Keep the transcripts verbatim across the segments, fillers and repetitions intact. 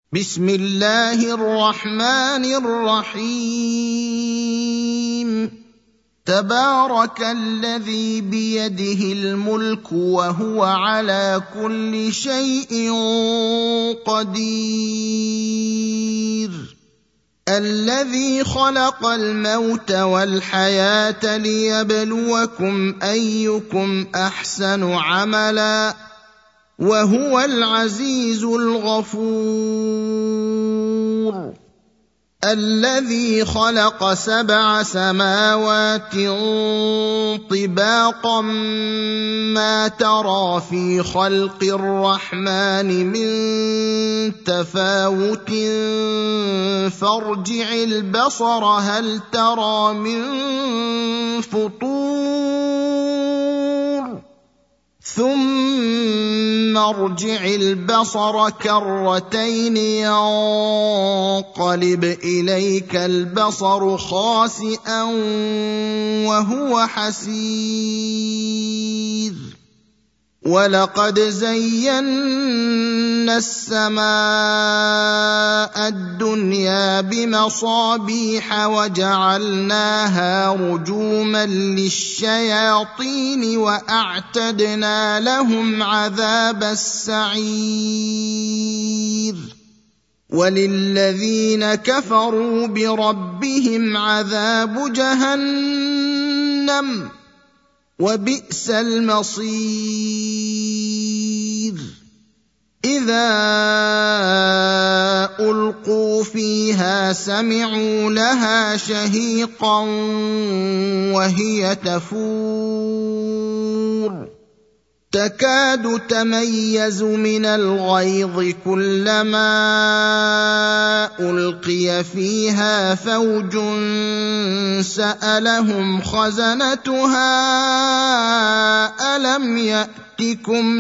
بسم الله الرحمن الرحيم تبارك الذي بيده الملك وهو على كل شيء قدير الذي خلق الموت والحياة ليبلوكم أيكم أحسن عملا وهو العزيز الغفور الذي خلق سبع سماوات طباقا ما ترى في خلق الرحمن من تفاوت فارجع البصر هل ترى من فطور ثم ارجع البصر كرتين ينقلب إليك البصر خاسئا وهو حسير ولقد زينا السماء الدنيا بمصابيح وجعلناها رجوما للشياطين وأعتدنا لهم عذاب السعير وللذين كفروا بربهم عذاب جهنم وبئس المصير إذا ألقوا فيها سمعوا لها شهيقا وهي تفور تكاد تميز من الغيظ كلما ألقي فيها فوج سألهم خزنتها ألم يأتكم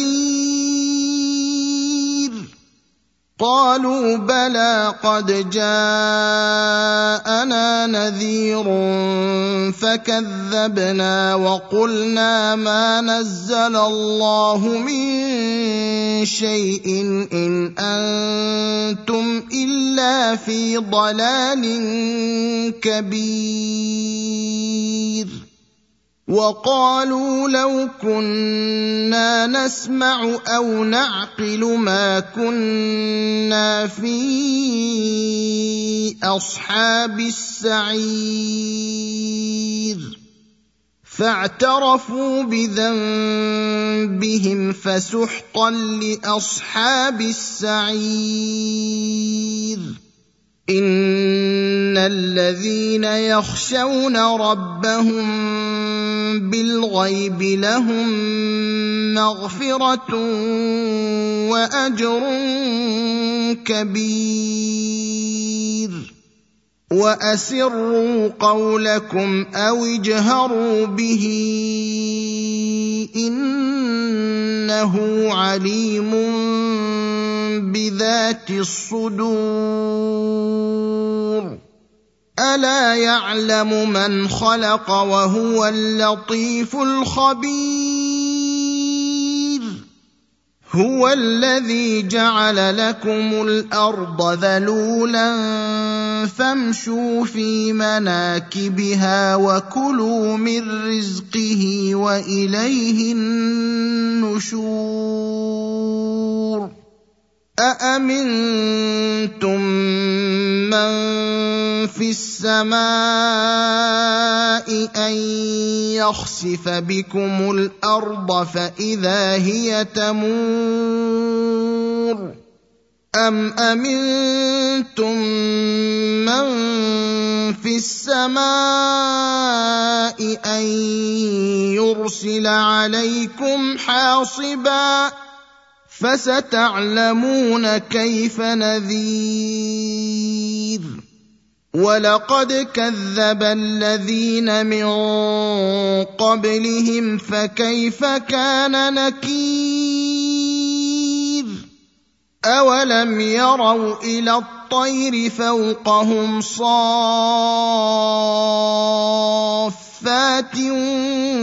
نذير قالوا بلى قد جاءنا نذير فكذبنا وقلنا ما نزل الله من شيء إن أنتم إلا في ضلال كبير وقالوا لو كنا نسمع أو نعقل ما كنا في أصحاب السعير فاعترفوا بذنبهم فسحقا لأصحاب السعير إن الذين يخشون ربهم بالغيب لهم مغفرة وأجر كبير وأسروا قولكم أو اجهروا به إنه عليم بذات الصدور ألا يعلم من خلق وهو اللطيف الخبير هو الذي جعل لكم الأرض ذلولا فامشوا في مناكبها وكلوا من رزقه وإليه النشور أأمنتم من في السماء أن يخسف بكم الأرض فإذا هي تمور أم أمنتم من في السماء أن يرسل عليكم حاصبا فستعلمون كيف نذير ولقد كذب الذين من قبلهم فكيف كان نكير أولم يروا إلى الطير فوقهم صافات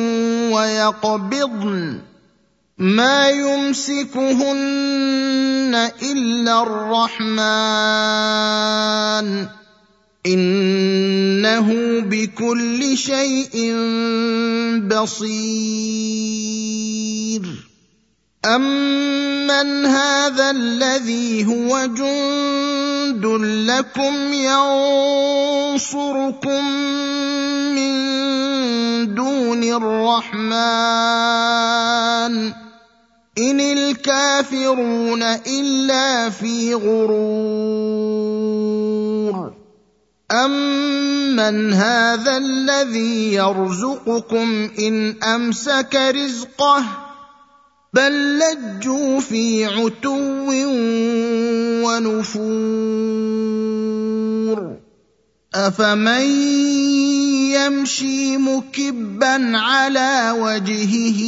ويقبضن ما يمسكهن إلا الرحمن إنه بكل شيء بصير أمن هذا الذي هو جند لكم ينصركم من دون الرحمن إن الكافرون إلا في غرور أمن هذا الذي يرزقكم إن أمسك رزقه بل لجوا في عتو ونفور أفمن يمشي مكبا على وجهه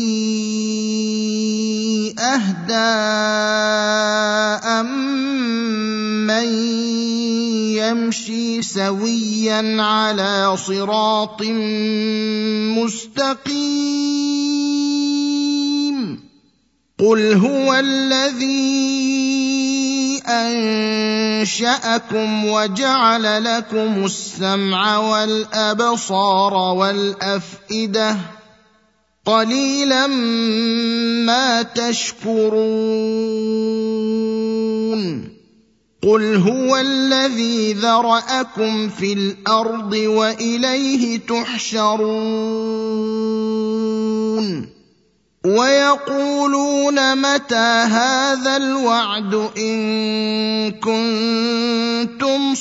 أهدى أمن يمشي سويا على صراط مستقيم قل هو الذي أنشأكم وجعل لكم السمع والأبصار والأفئدة قليلا ما تشكرون قل هو الذي ذرأكم في الأرض وإليه تحشرون ويقولون متى هذا الوعد إن كنتم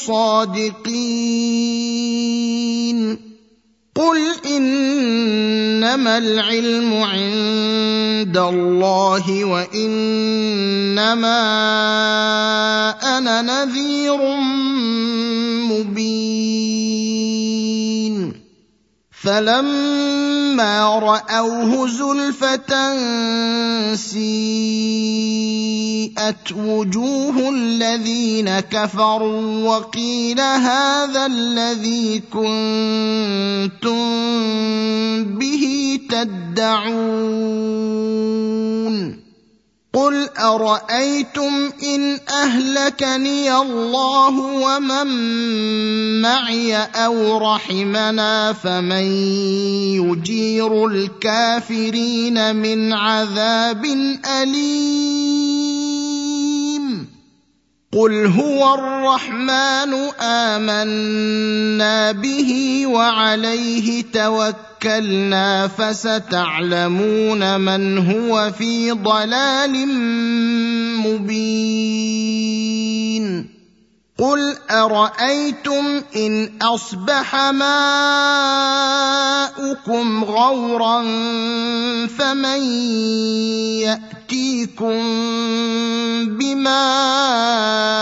صادقين قل إنما العلم عند الله وإنما أنا نذير مبين فلما رأوه زلفة سيئت وجوه الذين كفروا وقيل هذا الذي كنتم به تدعون قل أرأيتم إن أهلكني الله ومن معي أو رحمنا فمن يجير الكافرين من عذاب أليم قل هو الرحمن آمنا به وعليه توكلنا فستعلمون من هو في ضلال مبين قل أرأيتم إن أصبح ماؤكم غورا فمن يأتيكم بماء